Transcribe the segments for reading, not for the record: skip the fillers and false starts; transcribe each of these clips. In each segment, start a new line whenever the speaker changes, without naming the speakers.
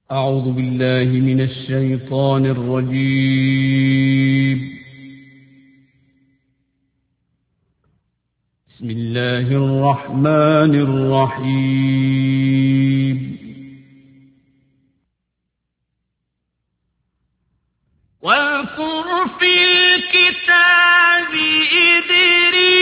أعوذ بالله من الشيطان الرجيم. بسم الله الرحمن الرحيم.
واذكر في الكتاب إدريس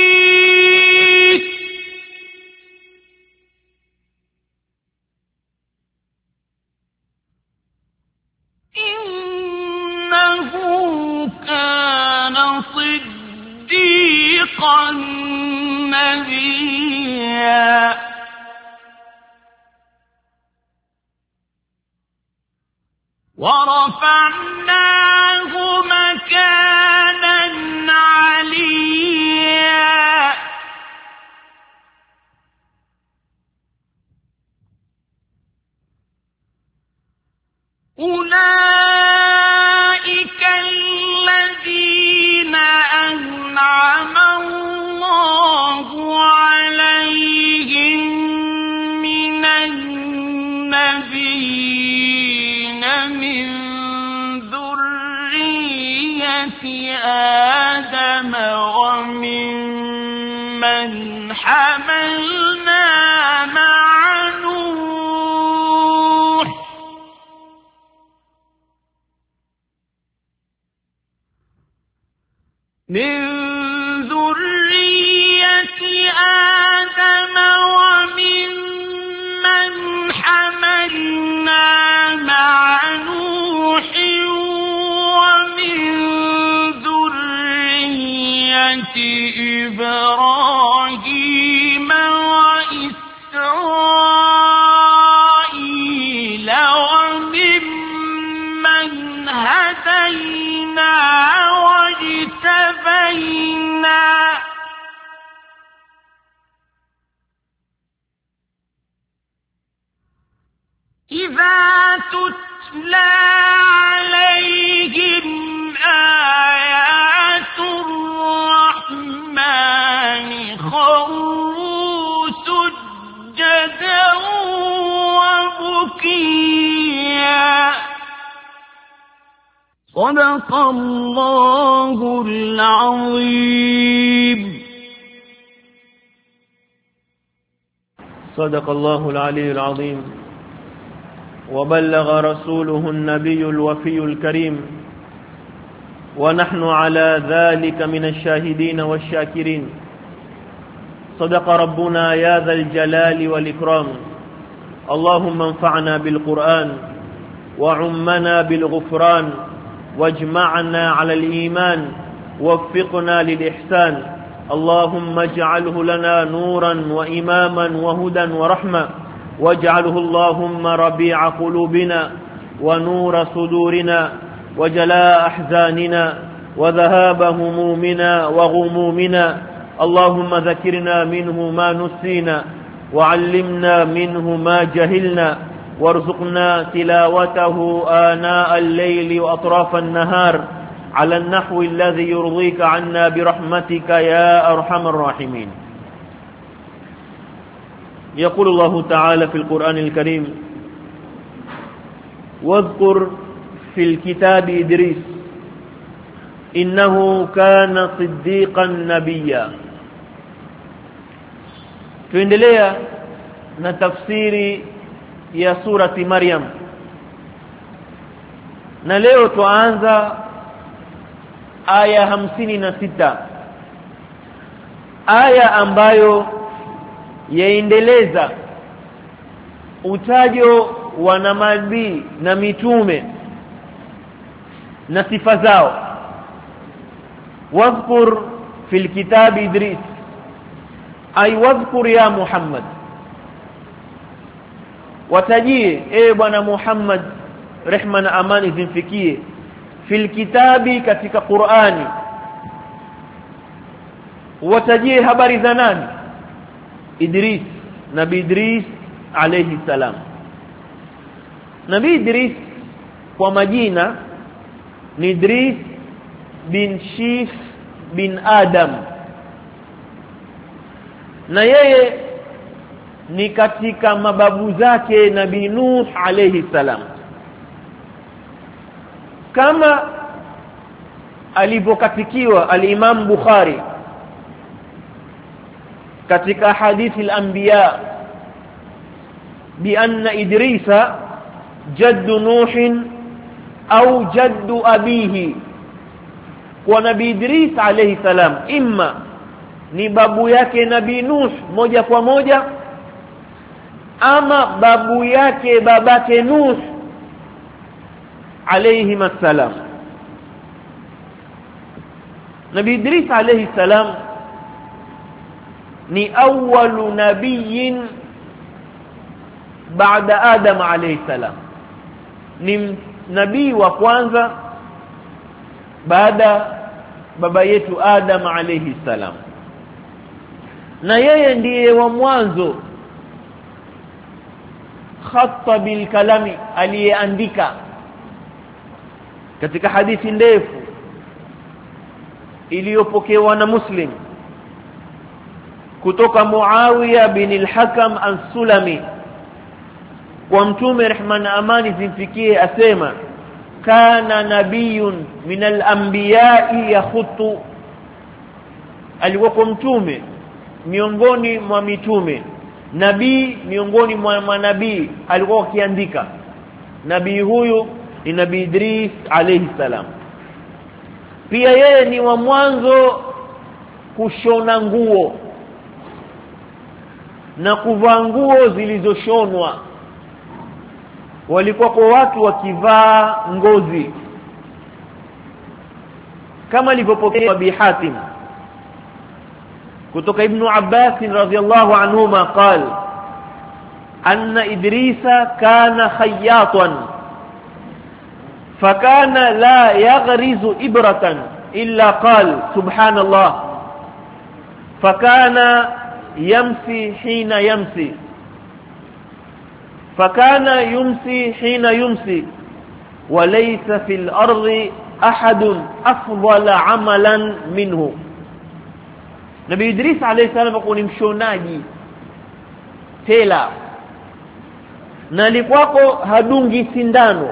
إنه كان صديقا نبيا ورفعناه مكانا عليا أولئك الذين أنعم الله عليهم من النبيين من ذرية آدم وممن حملنا مع نوح من ذرية آدم وممن حملنا مع نوح ومن ذرية إبراهيم وإسرائيل وممن هدينا واجتبينا إذا تتلى عليهم آيات الرحمن خروا سجدا وبكيا. صدق الله العظيم.
صدق الله العلي العظيم وبلغ رسوله النبي الوفي الكريم ونحن على ذلك من الشاهدين والشاكرين. صدق ربنا يا ذا الجلال والإكرام. اللهم انفعنا بالقرآن وعمنا بالغفران واجمعنا على الإيمان ووفقنا للإحسان. اللهم اجعله لنا نورا وإماما وهدى ورحمة، واجعله اللهم ربيع قلوبنا ونور صدورنا وجلاء أحزاننا وذهاب همومنا وغمومنا. اللهم ذكرنا منه ما نسينا وعلمنا منه ما جهلنا، وارزقنا تلاوته آناء الليل وأطراف النهار على النحو الذي يرضيك عنا برحمتك يا أرحم الراحمين. يقول الله تعالى في القرآن الكريم: واذكر في الكتاب إدريس إنه كان صديقا نبيا. tuendelea na tafsiri ya surati Maryam, na leo tuanza aya 56, aya ambayo yaendeleza utajo wa manabii na mitume na sifa zao. Wadhkur fil kitabi Idris, ay wadhkur ya Muhammad, watajie ewe bwana Muhammad, rehma na amani zimfikie, fil kitabi, katika Qur'ani, watajie habari za nani? Idris, Nabii Idris alayhi salam. Nabii Idris kwa majina ni Idris bin Shif bin Adam, na yeye ni katika mababu zake Nabii Nuh alayhi salam, kama alivyokatikiwa al-Imam Bukhari katika hadithi al-anbiya bi anna Idrisa jaddu Nuh au jaddu abihi, kwa Nabii Idris alayhi salam imma ni babu yake Nabii Nuh moja kwa moja, ama babu yake babake Nuh alayhi salam. Nabii Idris alayhi salam ni awwalu nabiyyin baada Adam alayhi salam, ni nabii wa kwanza baada baba yetu Adam alayhi salam, na yeye ndiye wa mwanzo khatta bil kalami, aliyeandika katika hadithi ndefu iliyopokewa na Muslim kutoka Muawiya bin al-Hakam as-Sulami kwa Mtume rehma na amani zimfikie, asema kana nabiyun min al-anbiya'i yakhutu, alikuwa mtume miongoni mwa mitume, nabii miongoni mwa manabii, alikuwa akiandika. Nabii huyu ni Nabii Idris alayhi salam. Pia yeye ni wa mwanzo kushona nguo na kuvaa nguo zilizoshonwa. Walikuwa kwa watu wakivaa ngozi, kama alivyopokea Abi Hatim kutoka Ibn Abbas radhiyallahu anhuma qala anna Idrisa kana khayyatan fakana la yaghrizu ibratan illa qala subhanallah, fakana yamsi hina yamsi, fakana yumsi hina yumsi, walaysa fil ardi ahadun afdala amalan minhu. Nabii Idris alayhi salam alikuwa ni mshonaji tela, na alikuwa hadungi sindano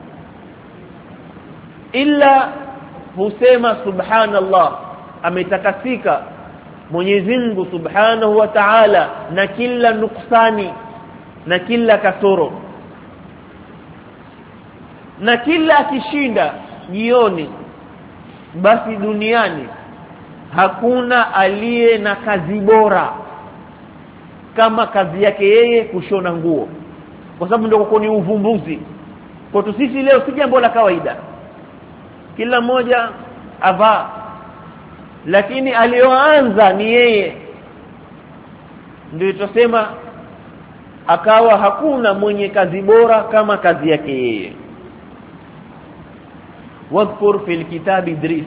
illa husema subhanallah, ametakasika Mwenyezi Mungu subhanahu wa ta'ala na kila nuksani na kila kasoro. Na kila akishinda jioni, basi duniani hakuna aliye na kazi bora kama kazi yake yeye kushona nguo, kwa sababu ndio kwa ni uvumbuzi. Kwa sisi leo si jambo la kawaida, kila mmoja avaa, lakini alioanza ni yeye. Ndio tutasema akawa hakuna mwenye kazi bora kama kazi yake yeye. wadhkur fil kitab Idris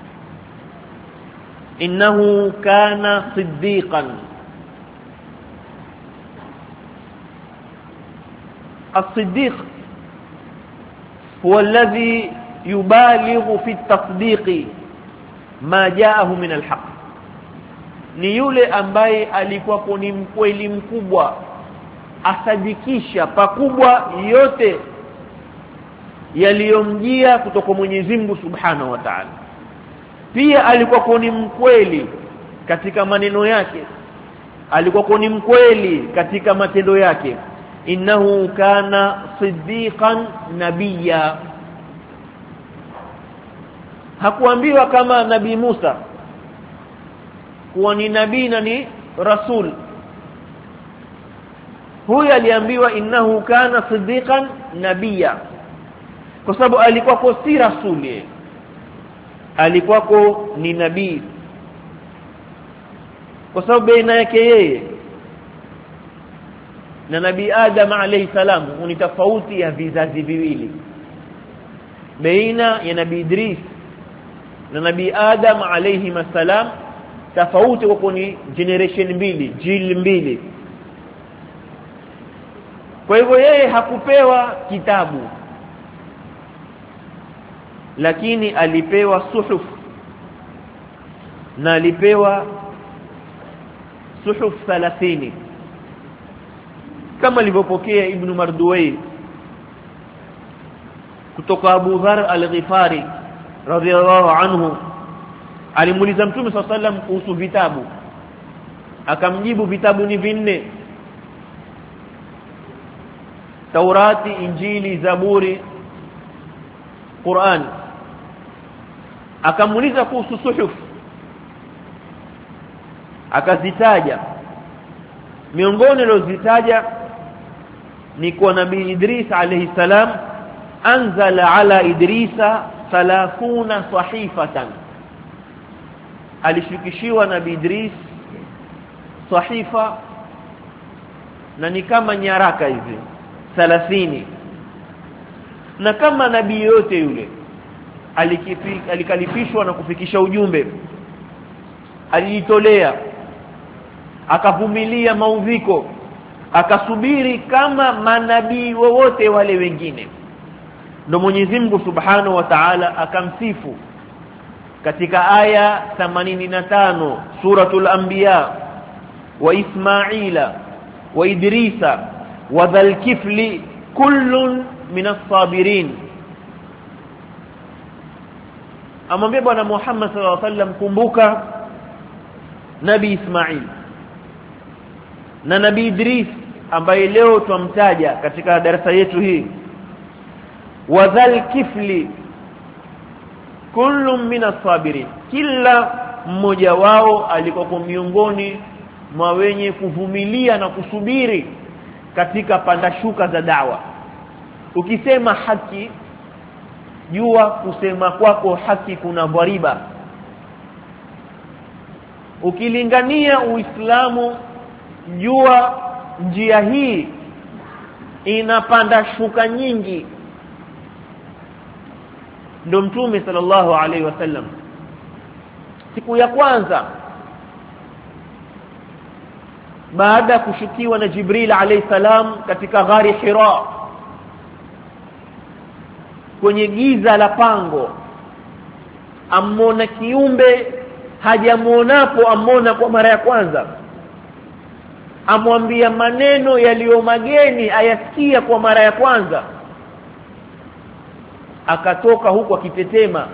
innahu kana siddiqan. الصديق هو الذي يبالغ في التصديق ما جاءه من الحق, ni yule ambaye alikuwa ni mkweli mkubwa, asadikisha pakubwa yote yaliyomjia kutoka Mwenyezi Mungu Subhanahu wa Ta'ala. Pia alikuwa ni mkweli katika maneno yake, alikuwa ni mkweli katika matendo yake. Innahu kana siddiqan nabiyya. Hakuambiwa kama Nabii Musa kuwa ni nabii na ni rasul. Huyu aliambiwa innahu kana siddiqan nabiyya, kwa sababu alikuwa si rasuli, alikuwa ni nabii, kwa sababu baina yake yeye na Nabii Adam alayhi salam ni tofauti ya vizazi viwili. Baina ya Nabii Idris na Nabii Adam alayhi salam tofauti kwa ni generation mbili, jil mbili. Kwa hivyo yeye hakupewa kitabu, lakini alipewa suhuf, na alipewa suhuf 30. kama alivyopokea Ibn Marduwai kutoka Abu Dharr al-Ghifari radhiyallahu anhu, alimuuliza Mtume SAW kuhusu vitabu, akamjibu vitabu ni vinne: Taurati, Injili, Zaburi, Qur'an. Akamuuliza kuhusu suhuf, akazitaja. Miongoni alozitaja ni kwa Nabii Idris alayhi salam, anzala ala Idrisa 30 sahifatan, alishukishiwa Nabii Idris sahifa na ni kama nyaraka hivi 30. Na kama nabii yote yule alikalifishwa na kufikisha ujumbe, alijitolea, akavumilia maudhiko, akasubiri kama manabii wote wale wengine. Ndio Mwenyezi Mungu Subhanahu wa Ta'ala akamsifu katika aya 85 suratul Anbiya, wa Ismaila wa Idrisa wa dhal kifli kullun minas sabirin. Amwambia Bwana Muhammad sallallahu alaihi wasallam, kumbuka Nabii Ismail na Nabii Idris ambaye leo tumtaja katika darasa yetu hii, wa dhal kifli kullun minas sabirin, kila mmoja wao alikuwa miongoni mwa wenye kuvumilia na kusubiri katika pandashuka za dawa. Ukisema haki, jua kusema kwako haki kuna dhariba. Ukilingania Uislamu, jua njia hii inapanda shuka nyingi. Ndio Mtume sallallahu alaihi wasallam siku ya kwanza baada kushukiwa na Jibril alayhi salam katika ghari Hira, kwenye giza la pango, amona kiumbe hajamuonapo, amona kwa mara ya kwanza, amwambia maneno yaliyo mageni, ayasikia kwa mara ya kwanza. Akatoka huko akitetema,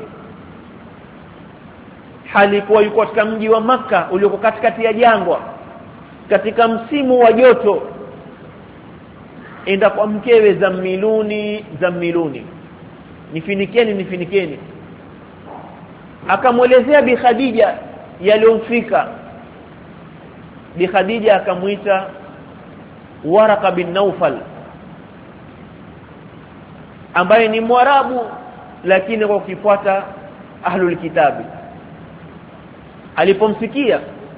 halikuwa yuko katika mji wa Makka ulioko katikati ya jangwa, katika msimu wa joto. Enda kwa mkewe, Zamiluni, nifinikeni. Akamwelezea Bi Khadija yaliyomfika. Bi Khadija akamuita Waraka bin Naufal, ambaye ni Mwarabu lakini kwa kufuata ahlul kitabi. Alipomsikia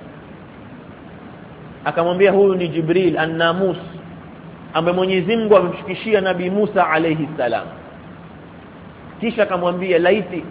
akamwambia, huyu ni Jibril an-Namus ambaye Mwenyezi Mungu amemshukishia Nabii Musa alayhi salam. Kisha akamwambia, laiti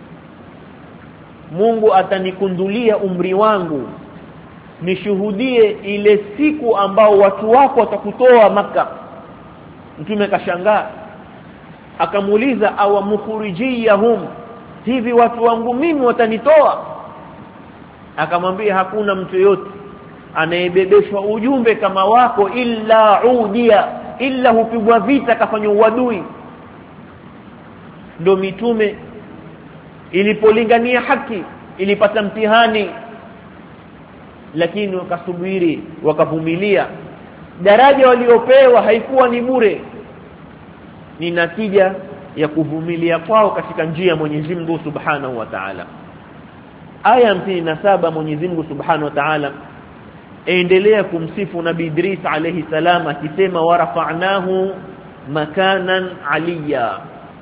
Mungu atanikundulia umri wangu nishuhudie ile siku ambao watu wako watakutoa Makka. Mtume akashangaa, akamuuliza, awa mukhrijiyahum, hivi watu wangu mimi watanitoa? Akamwambia, hakuna mtu yote anayebebeshwa ujumbe kama wako illa udia, illa hupigwa vita, kafanya uadui. Ndio mitume ilipolingania haki ilipata mtihani, lakini wakasubiri, wakavumilia. Daraja waliopewa haikuwa ni bure, ni natija ya kuvumilia kwao katika njia ya Mwenyezi Mungu Subhanahu wa Ta'ala. Aya 57 Mwenyezi Mungu Subhanahu wa Ta'ala endelea kumsifu Nabii Idris alayhi salam akisema, warafa'nahu makanan aliya,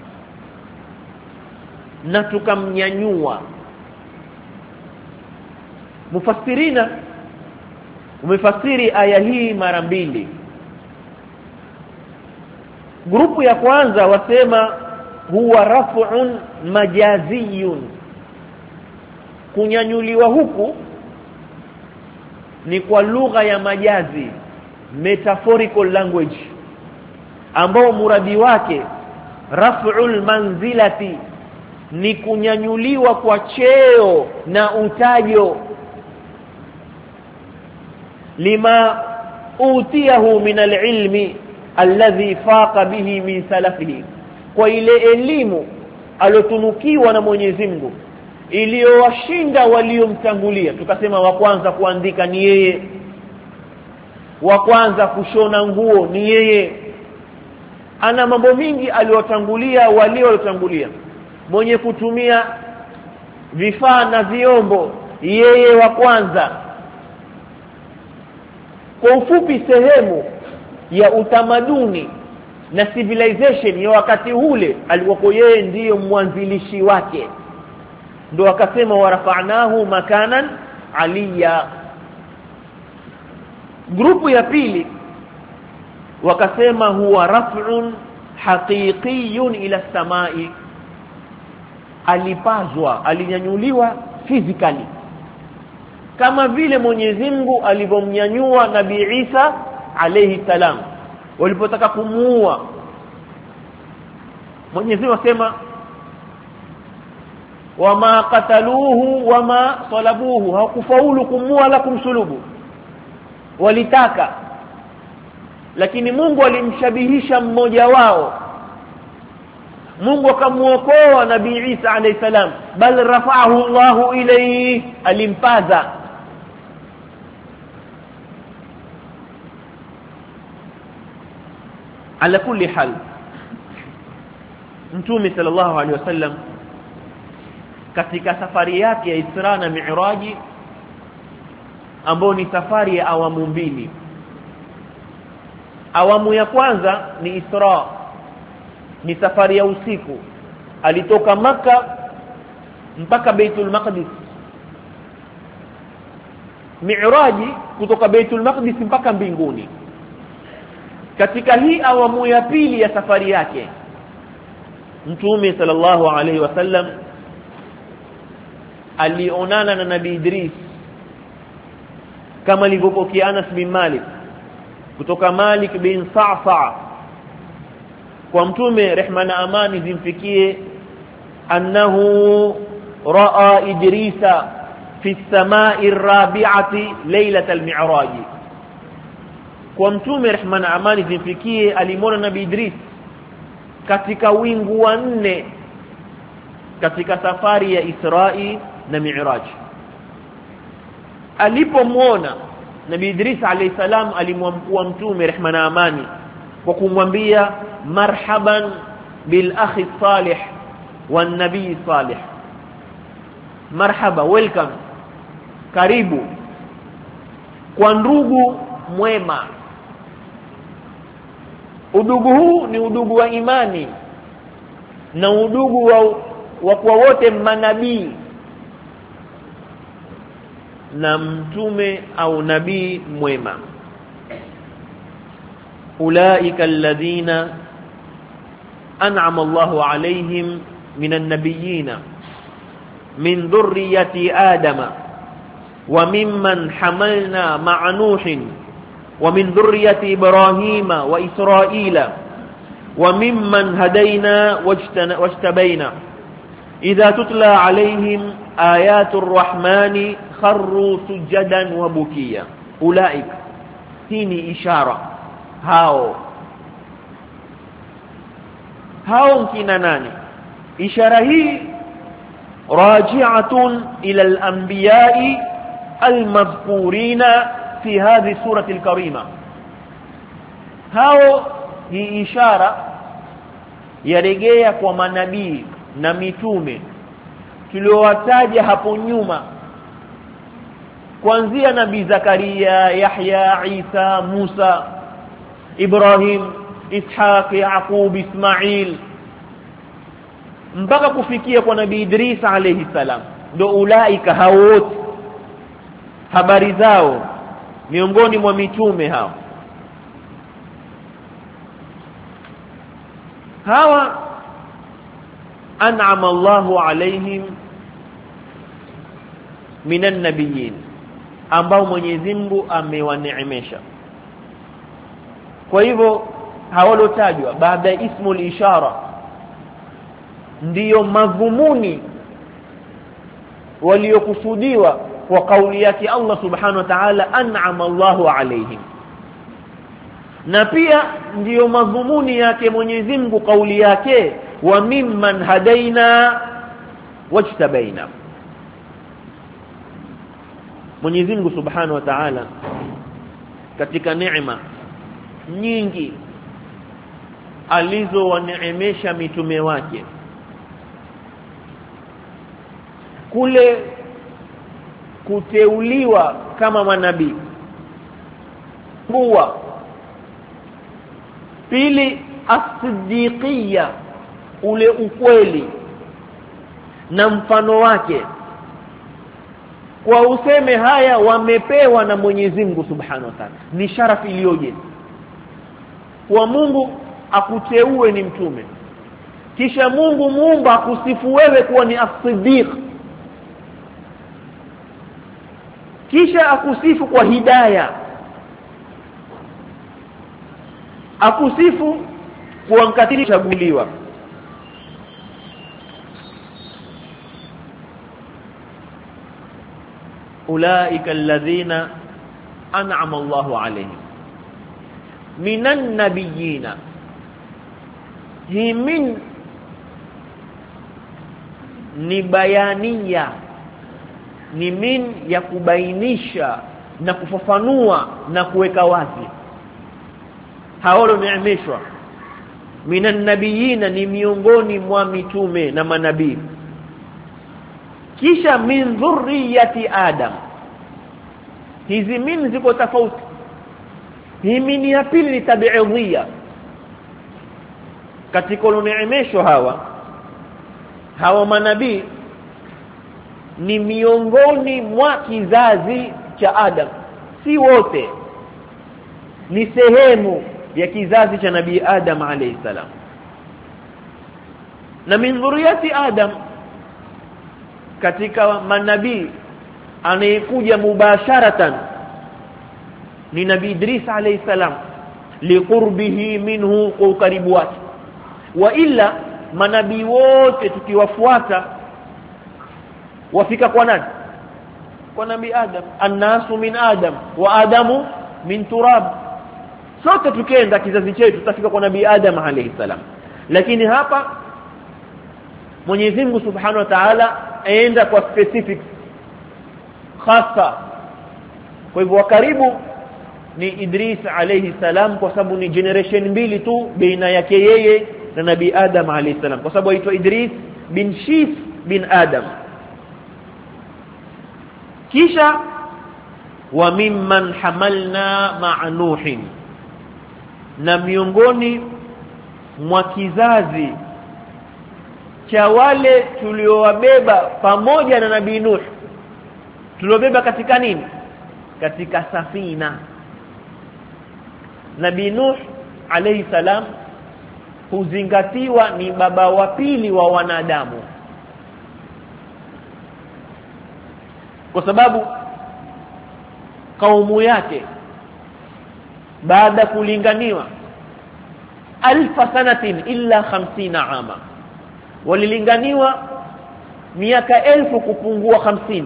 na tukamnyanyua. Mufassirina umefasiri aya hii mara mbili. Grupu ya kwanza wasema huwa raf'un majaziyun, kunyanyuliwa huku ni kwa lugha ya majazi, metaphorical language, ambao muradi wake raf'ul manzilati, ni kunyanyuliwa kwa cheo na utajo, lima utiyahu min al-ilmi alladhi faqa bihi min salafihi, kwa ile elimu alotunukiwa na Mwenyezi Mungu iliyowashinda waliomtangulia. Tukasema wa kwanza kuandika ni yeye, wa kwanza kushona nguo ni yeye. Ana mambo mingi aliyotangulia waliotangulia. Mwenye kutumia vifaa na vyombo yeye wa kwanza. Kwa ufupi, sehemu ya utamaduni na civilization ya wakati ule alikuwa yeye ndiyo mwanzilishi wake. Ndio akasema warafa'nahu makanan aliya. Grupu ya pili wakasema huwa raf'un haqiqiyun ila samai, alipazwa, alinyanyuliwa physically kama vile Mwenyezi Mungu alivyomnyanyua Nabii Isa alayhi salam. Walipotaka kumuua Mwenyezi Mungu asema wama qataluhu wama salabuhu, hakufaulu kumuua la kumsulubu. Walitaka, lakini Mungu alimshabihisha mmoja wao. Mungu akamuokoa Nabii Isa alayhi salam, bal rafa'ahu Allahu ilayhi, alimpaza. Ala kulli hal, Mtume sallallahu alayhi wasallam katika safari yake ya Isra na Mi'raji, ambayo ni safari ya awamu mbili. Awamu ya kwanza ni Isra, ni safari ya usiku. Alitoka Makka mpaka Baitul Maqdis. Mi'raji kutoka Baitul Maqdis mpaka mbinguni. Katika hii awamu ya pili ya safari yake, Mtume sallallahu alayhi wasallam alionana na Nabii Idris, kama alivyopokea Anas bin Malik kutoka Malik bin Sa'sa kwa Mtume, rehma na amani zimfikie, annahu raa Idrisa fi as-samai ar-rabi'ati laylat al-mi'raj. Kwa Mtume, rehma na amani zimfikie, alimwona Nabii Idris katika wingu wa 4 katika safari ya Isra'i na Mi'raj. Alipomwona Nabii Idris alayhi salam, alimwamkua Mtume, rehma na amani, kwa kumwambia marhaban bil akhi salih wan nabii salih. Marhaba, welcome, karibu kwa ndugu mwema. Udugu huu ni udugu wa imani na udugu wa kwa wote manabii na mtume au nabii mwema. Ulaika alladhina an'ama Allahu alayhim minan nabiyyin min dhurriyyati adama wa mimman hamalna ma'a nuhin wa min dhurriyyati ibrahima wa israila wa mimman hadayna wajtabaina idha tutla alayhim ayatur rahmani kharru sujadan wa bukiya. Ulaika, hii ni ishara. hao kina nani? Ishara hii raji'atun ila al-anbiya'i al-madhkurina fi hadhihi surati al-karima. Hao ni ishara yarejea kwa manabii na mitume tuliowataja hapo nyuma, kuanzia nabii Zakaria, Yahya, Isa, Musa, Ibrahim, Ishaq, Yaqub, Ismail, mpaka kufikia kwa nabii Idris alayhi salam. Ndio ulaika hao wote, habari zao miongoni mwa mitume hao. Hawa an'ama Allahu alayhim minan nabiyyin, ambao Mwenyezi Mungu amewaneemesha. Kwa hivyo hawalotajwa baada ya ismul ishara ndiyo madhumuni waliokusudiwa kwa kauli yake Allah subhanahu wa ta'ala, an'ama Allahu alayhim. na pia ndiyo madhumuni yake Mwenyezi Mungu kauli yake wa mimman hadaina wajtabaina. Mwenyezi Mungu Subhanahu wa Ta'ala katika neema nyingi alizowaneemesha mitume wake, kule kuteuliwa kama manabii, huwa pili as-siddiqiyya, ule ukweli na mfano wake, kwa useme haya wamepewa na Mwenyezi Mungu Subhanahu wa Ta'ala. Ni sharafu iliyoje kwa Mungu akuteue ni mtume, kisha Mungu muumba akusifu wewe kuwa ni as-siddiq, kisha akusifu kwa hidayah, akusifu kwa mkatili chaguliwa. Ulaika alladhina an'ama Allahu alayhim minan nabiyina. Hii min ni bayania, ni min ya kubainisha na kufafanua na kuweka wazi. Hao neemeshwa minan nabiyina, ni miongoni mwa mitume na manabii. Kisha min dhurriyyati Adam. Hizi min ziko tofauti. Hii min ya pili ni tabi'idhiyya. Katika neemeshwa hawa manabii ni miongoni mwa kizazi cha Adam, si wote, ni sehemu ya kizazi cha Nabii Adam alayhi salam. Na min dhurriyyati Adam, katika manabii anayekuja mubasharatan ni Nabii Idris alayhi salam, liqurbihi minhu, kwa ukaribu wake. Wa illa manabii wote tukiwafuata wafika kwa nani? Kwa Nabii Adam. Annasu min Adam wa Adamu min turab. Sote tukienda kizazi chetu tutafika kwa Nabii Adam alayhi salam. Lakini hapa Mwenyezi Mungu Subhanahu wa Ta'ala aenda kwa specifics khasa. Kwa hivyo karibu ni Idris alayhi salam, kwa sababu ni generation mbili tu baina yake yeye na Nabii Adam alayhi salam, kwa sababu aitwa Idris bin Shis bin Adam. Kisha wa mimman hamalna ma'a Nuhin, na miongoni mwa kizazi cha wale tuliowabeba pamoja na Nabii Nuh. Tuliobeba katika nini? Katika safina. Nabii Nuh alayhi salam huzingatiwa ni baba wa pili wa wanadamu, kwa sababu kaumu yake baada kulinganiwa 1000 sanatin illa 50 ama, walilinganiwa miaka 1000 kupungua 50.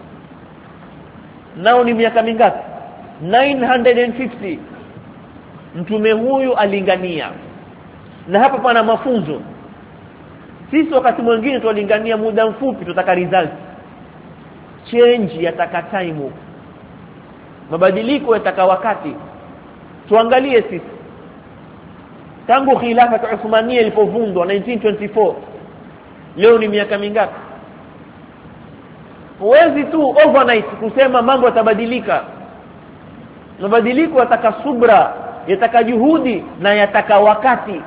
Nao ni miaka mingapi? 950 mtume huyu alingania. Na hapa pana mafunzo. Sisi wakati mwingine tulingania muda mfupi tutaka result. Change yataka time, mabadiliko yataka wakati. Tuangalie sisi tangu khilafa ya Uthmania ilipovundwa 1924, leo ni miaka mingapi? Huwezi tu overnight kusema mambo yatabadilika. Mabadiliko yataka subra, yataka juhudi na yataka wakati.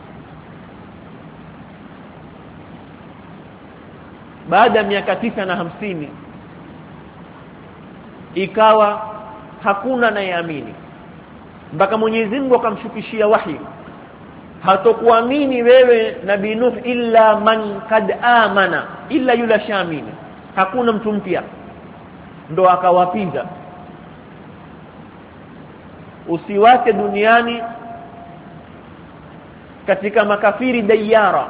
Baada ya miaka 950 ikawa hakuna anayeamini, mpaka Mwenyezi Mungu akamshukishia wahi, hatokuamini wewe Nabii Nuh illa man kad amana, illa yule shamini, hakuna mtu mpya. Ndo akawapiza usiwake duniani katika makafiri dayara.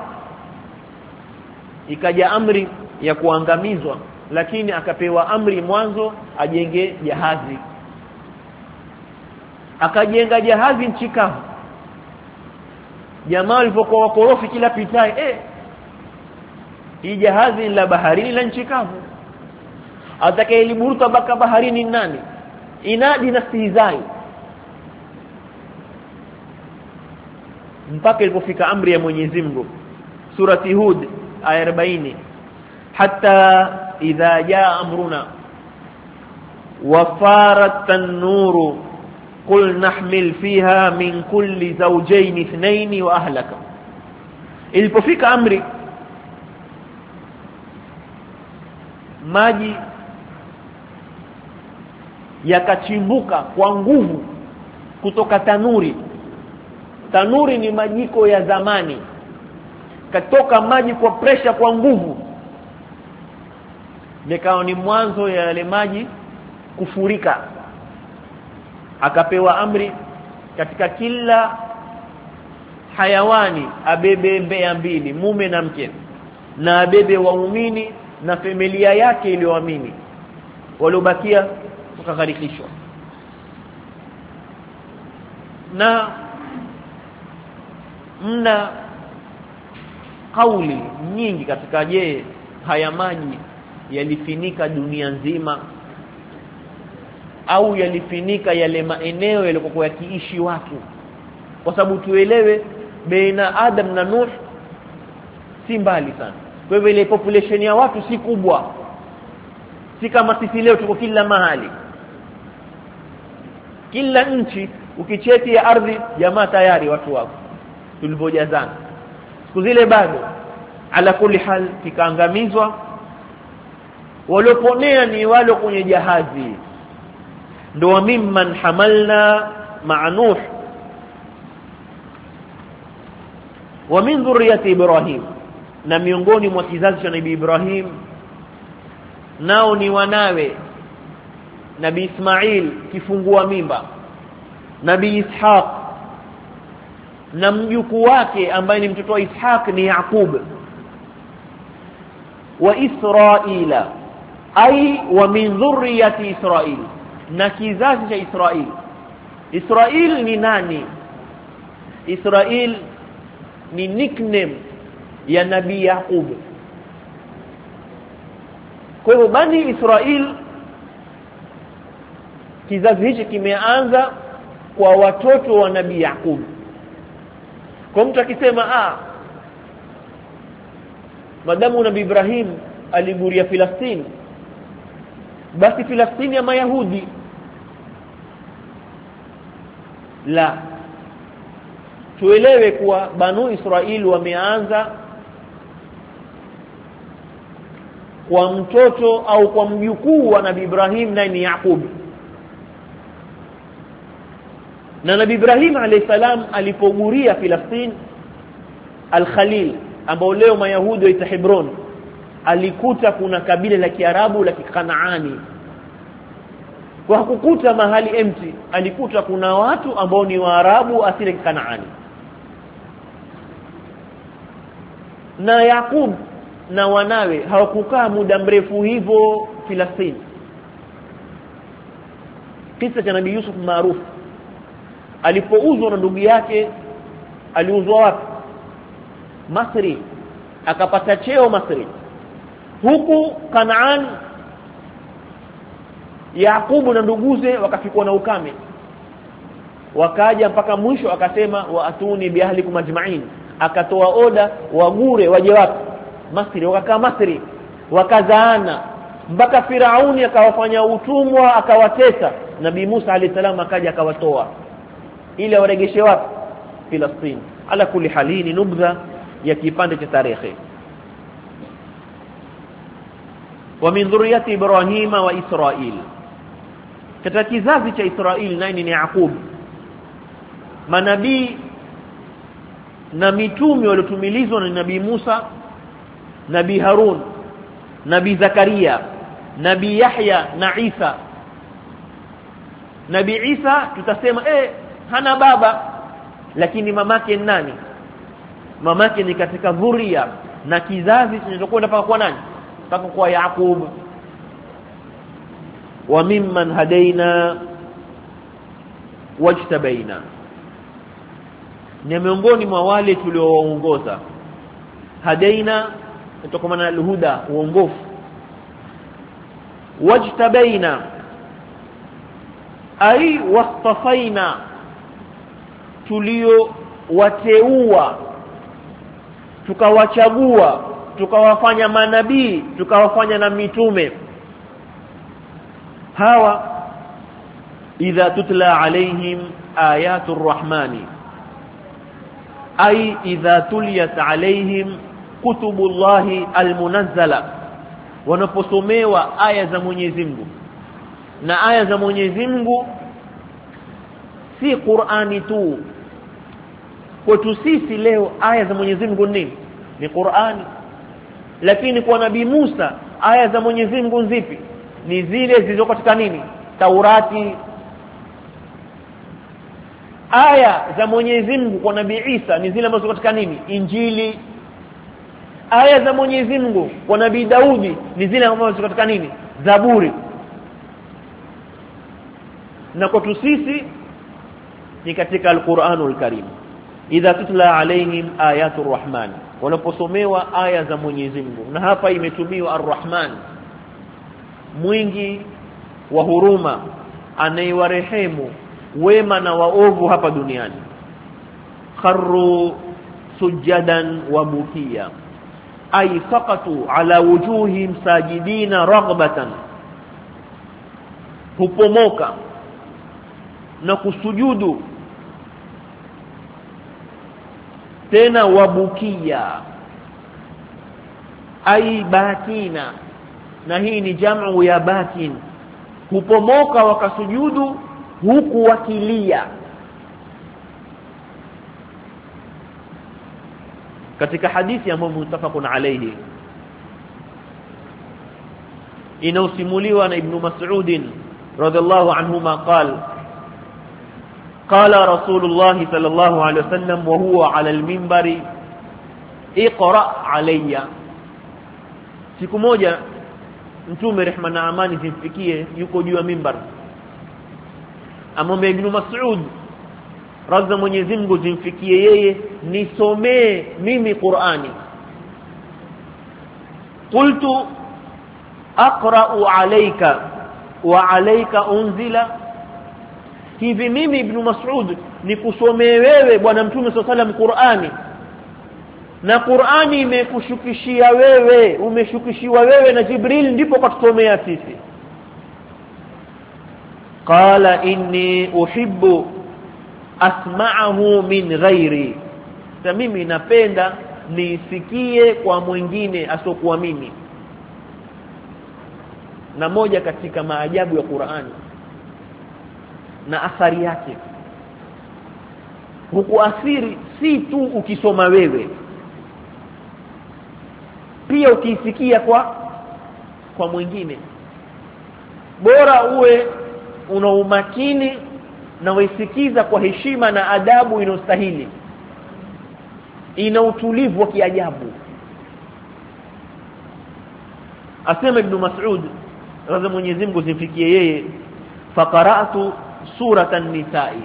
Ikaja amri ya kuangamizwa, lakini akapewa amri mwanzo ajenge jahazi. akajenga jahazi nchi kavu. Jamaa walipokuwa wakorofi kila pitai, hii jahazi la baharini la nchi kavu, atakayeliburuta baka baharini nani? Inadi na stihizai. Mpaka ilipofika amri ya Mwenyezi Mungu, surati Hud aya 40, hatta idha jaa amruna wafarat an-nuru qul nahmil fiha min kulli zawjayn ithnayn wa ahlaka. Ilipofika amri maji yakachimbuka kwa nguvu kutoka tanuri. Tanuri ni majiko ya zamani, katoka maji kwa pressure kwa nguvu, nikawa ni mwanzo ya yale maji kufurika. Akapewa amri katika kila hayawani abebe mbea mbili, mume na mke, na abebe waumini na familia yake iliyoamini, waliobakia wakagharikishwa. Na mna kauli nyingi katika haya maji yalifinika dunia nzima au yalifinika yale maeneo yalikokuwa yakiishi watu, kwa sababu tuelewe baina Adam na Nuh si mbali sana. Kwa hivyo ile population ya watu si kubwa, si kama sisi leo tuko kila mahali, kila nchi ukicheti ya ardhi jamaa tayari watu wako tulipojazana. Siku zile bado ala kulli hal kikaangamizwa. Walioponea ni wale kwenye jahazi, ndio mimman hamalna ma'a Nuh wa min dhurriyyati Ibrahim, na miongoni mwa kizazi cha Nabii Ibrahim nao ni wanawe Nabii Ismail kifungua mimba, Nabii Ishaq na mjukuu wake ambaye ni mtoto wa Ishaq ni Yaqub, wa Israila ai wa min dhurriyyati Israil, na kizazi cha Israil. Israil ni nani? Israil ni nickname ya Nabii Yaqub. Kwa hivyo Bani Israil kizazi hichi kimeanza kwa watoto wa Nabii Yaqub. Kwa mtu akisema madamu Nabii Ibrahim aliguria Filistini, basi Filistini ya Mayahudi, la, tuelewe kuwa Banu Israil wameanza kwa mtoto au kwa mjukuu wa Nabii Ibrahim, naye ni Yaqub. Na Nabii Ibrahim alayhi salam alipoguria Filistini Al-Khalil, ambao leo Mayahudi waita Hebron, alikuta kuna kabila la Kiarabu la Kikanaani. Kwa hakukuta mahali empty, alikuta kuna watu ambao ni Waarabu asili ya Kanaani. Na Yaqub na wanawe hawakukaa muda mrefu hivyo Filistini. Kisa cha Nabii Yusuf maarufu, alipouzwa na ndugu yake, aliuzwa wapi? Masri, akapata cheo Masri. Huku Kanaan Yaqubu na nduguze wakafikwa na ukame, wakaja mpaka mwisho akasema wa atuni bi ahlikum ajma'in, akatoa oda wagure waje wapi? Masri. Wakakaa Masri wakazaana mpaka Firauni akawafanya utumwa akawatesa. Nabii Musa alayhi salam akaja akawatoa ili waregeshe wapi? Filistini. Ala kulli halini nubdha ya kipande cha tarehe. Wa min dhurriyyati Ibrahima wa Israil, katika kizazi cha Israil naye ni Yaqub. Manabii na mitume waliotumilizwa na Nabii Musa, Nabii Harun, Nabii Zakaria, Nabii Yahya na Isa. Nabii Isa tutasema hana baba, lakini mamake nani? Mamake ni katika dhuria na kizazi kinachokwenda mpaka kwa nani? Mpaka kwa Yaqub. Wa mimman hadaina wajtabaina, ni miongoni mwa wale tuliowaongoza. Hadaina kutokana na alhuda, uongofu. Wajtabaina ai wastafaina, tuliowateua tukawachagua tukawafanya manabii tukawafanya na mitume. Hawa idha tutla alaihim ayatul rahmani, ay idha tuliyat alaihim kutubullahi almunazzala, wanaposomewa aya za Mwenyezi Mungu. Na aya za Mwenyezi Mungu si Qur'ani tu. Kwetu sisi leo aya za Mwenyezi Mungu ni Qur'ani, lakini kwa Nabii Musa aya za Mwenyezi Mungu zipi? Ni zile zilizo katika Taurati. Aya za Mwenyezi Mungu kwa Nabii Isa ni zile ambazo katika Injili. Aya za Mwenyezi Mungu kwa Nabii Daudi ni zile ambazo katika Zaburi. Na kwa sisi ni katika Al-Qur'anul Karim. Idha tutla alaihim ayatul rahman, wanaposomewa aya za Mwenyezi Mungu. Na hapa imetumiwa Ar-Rahman, mwingi wa huruma, anayewarehemu wema na waovu hapa duniani. Kharru sujadan wa bukia, ay saqatu ala wujuhim sajidina raghbatan, hupomoka na kusujudu, tena wabukia ay bakina, na hii ni jamu ya bakin. Hupomoka wakasujudu huku wakilia. Katika hadithi ambayo mutafaqun alayhi inausimuliwa na Ibn Mas'ud radhiallahu anhuma qala Rasulullah sallallahu alayhi wasallam wa huwa ala al-minbari iqra alayya. Siku moja Mtume rehma na amani zimfikie yuko juu ya mimbar, amwambia Ibn Mas'ud radhi Mwenyezi Mungu zimfikie yeye, nisomee mimi Qur'ani. Qultu aqra'u alayka wa alayka unzila, hivi mimi Ibn Mas'ud nikusomee wewe bwana Mtume SAW Qur'ani, na Qur'ani imekushukishia wewe, umeshukishiwa wewe na Jibril, ndipo katusomea sisi. Qala inni uhibbu asma'ahu min ghairi, na mimi napenda nisikie kwa mwingine asokuwa mimi. Na moja katika maajabu ya Qur'ani na athari yake, hukuathiri si tu ukisoma wewe, pia ukisikia kwa mwingine. Bora uwe una umakini na waisikiza kwa heshima na adabu inostahili, ina utulivu wa kiajabu. Asema Ibn Mas'ud radhi Mwenyezi Mungu zimfikie yeye, faqara'tu suratan nisa'i,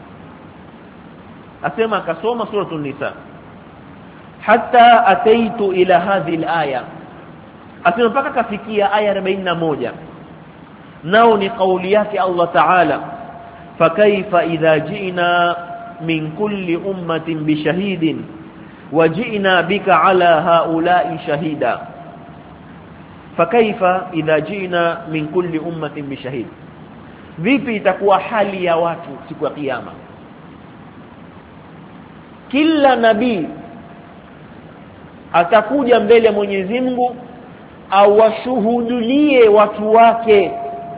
asema akasoma suratul nisa hatta ataitu ila hadhihi al-aya, asema mpaka kafikia aya 41, nao ni kauli yake Allah Ta'ala, fakaifa idha ji'na min kulli ummatin bishahidin wa ji'na bika ala haula'i shahida. Fakaifa idha ji'na min kulli ummatin bishahid, vipi itakuwa hali ya watu siku ya kiyama? Kila nabii atakuja mbele ya Mwenyezi Mungu awashuhudie watu wake,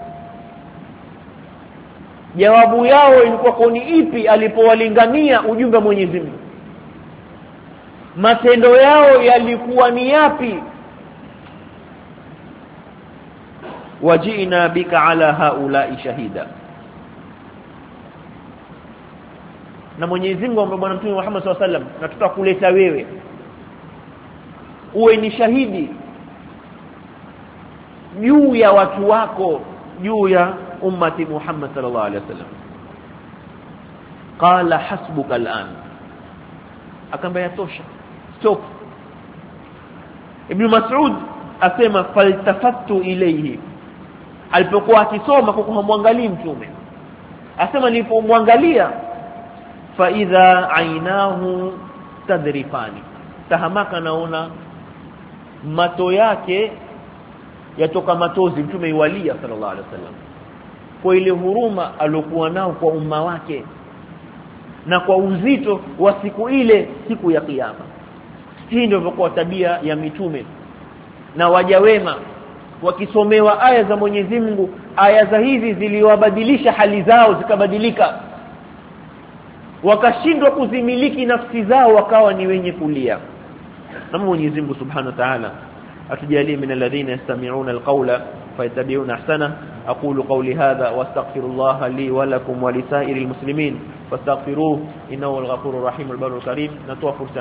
jawabu yao ilikuwa ni ipi alipowalingania ujumbe wa Mwenyezi Mungu, matendo yao yalikuwa ni yapi. Wajina bika ala haula'i shahida, na Mwenyezi Mungu ambaye bwana Mtume Muhammad SAW, na tutakuleta wewe uwe ni shahidi juu ya watu wako, juu ya ummati Muhammad sallallahu alaihi wasallam. qala hasbuka al'an, akamwambia tosha, stop. Ibn Mas'ud asema faltafattu ilayhi, alipokuwa akisoma kwa kumwangalia mtume, asema nilipomwangalia fa idha ainahu tadrifani, tahamaka naona mato yake yatoka matozi. Mtume iwalia sallallahu alaihi wasallam kwa ile huruma aliyokuwa nao kwa umma wake na kwa uzito wa siku ile, siku ya kiyama. Hii ndio ilikuwa tabia ya mitume na waja wema. Wakisomewa aya za Mwenyezi Mungu, aya za hizi ziliwabadilisha hali zao, zikabadilika, wakashindwa kuzimiliki nafsi zao, wakawa ni wenye kulia. Na Mwenyezi Mungu Subhanahu wa Ta'ala atujalie min alladhina yastami'una alqawla fayattabi'una ahsana. aqulu qawli hadha wastaghfirullaha li wa lakum wa lisairil muslimin fastaghfiruhu innahu al-ghafurur rahim al-barrul karim. Natoa fursa